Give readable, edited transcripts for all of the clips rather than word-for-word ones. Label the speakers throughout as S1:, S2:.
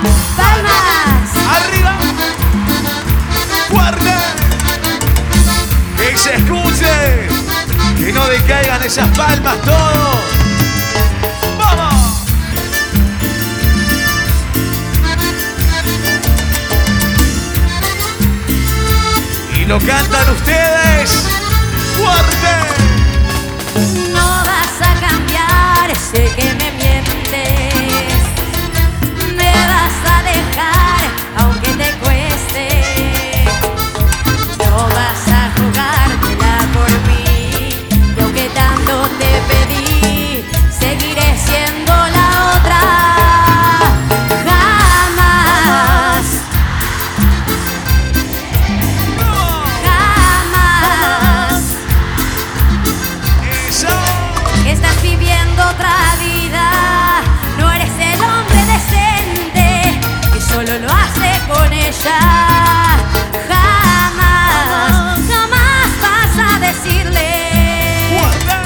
S1: Palmas.
S2: Arriba. Fuerte. Que se escuche. Que no decaigan esas palmas todos. ¡Vamos! Y lo cantan ustedes. ¡Fuerte!
S1: No vas a cambiar, sé que me mientes. Me vas a dejar, aunque te cueste. No vas a jugártela por mí. Y aunque tanto te pedí, seguiré siendo la otra. Jamás, jamás.
S2: ¡Eso!
S1: Estás viviendo otra vida. No eres el hombre decente que solo lo hace con ella. Jamás, jamás vas a decirle.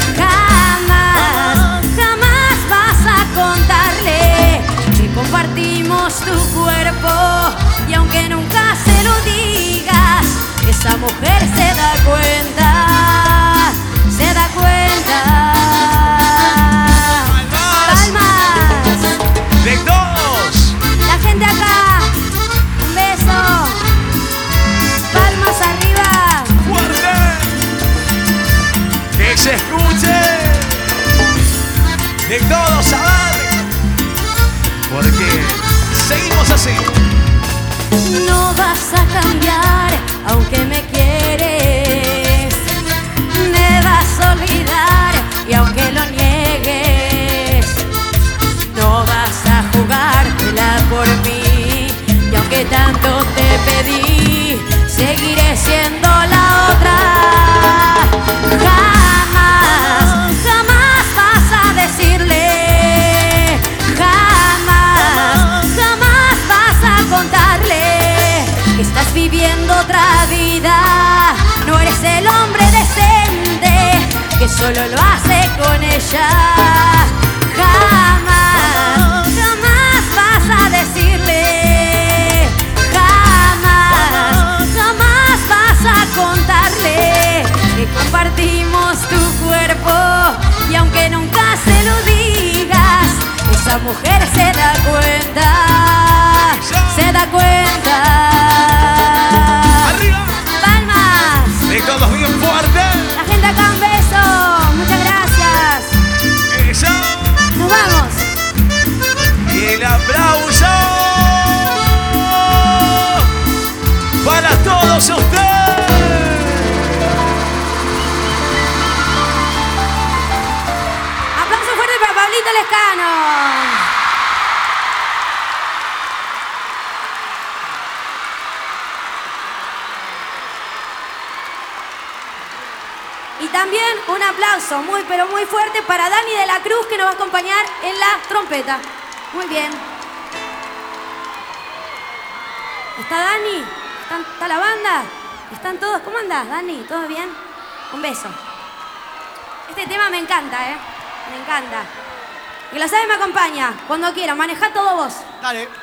S1: Jamás, jamás vas a contarle que compartimos tu cuerpo. Y aunque nunca se lo digas, esa mujer se da cuenta. Se da cuenta. Palmas.
S2: ¡De todos!
S1: La gente acá. Un beso. Palmas arriba.
S2: ¡Fuerte! ¡Que se escuche! ¡De todos a ver! Porque seguimos así.
S1: No vas a cambiar, aunque me quieres. Me vas a olvidar, y aunque lo niegues. No vas a jugártela por mí. Y aunque tanto te pedí, seguiré siendo la otra. Jamás, jamás vas a decirle. Jamás, jamás vas a contarle que estás viviendo otra vida. No eres el hombre decente que solo lo hace con ella. Jamás, jamás vas a decirle. Jamás, jamás vas a contarle que compartimos tu cuerpo. Y aunque nunca se lo digas, esa mujer se da cuenta. Se da cuenta.
S2: ¡Arriba!
S1: Palmas.
S2: ¡De todos bien fuerte!
S1: La gente acá, un beso. Muchas gracias.
S2: ¡Eso!
S1: Nos vamos.
S2: Y el aplauso para todos ustedes.
S1: Aplauso fuerte para Pablito Lescano. Y también un aplauso muy pero muy fuerte para Dani de la Cruz, que nos va a acompañar en la trompeta. Muy bien. ¿Está Dani? ¿Está la banda? ¿Están todos? ¿Cómo andás, Dani? ¿Todo bien? Un beso. Este tema me encanta, ¿eh? Me encanta. Y lo sabe, me acompaña. Cuando quiera, manejá todo vos.
S2: Dale.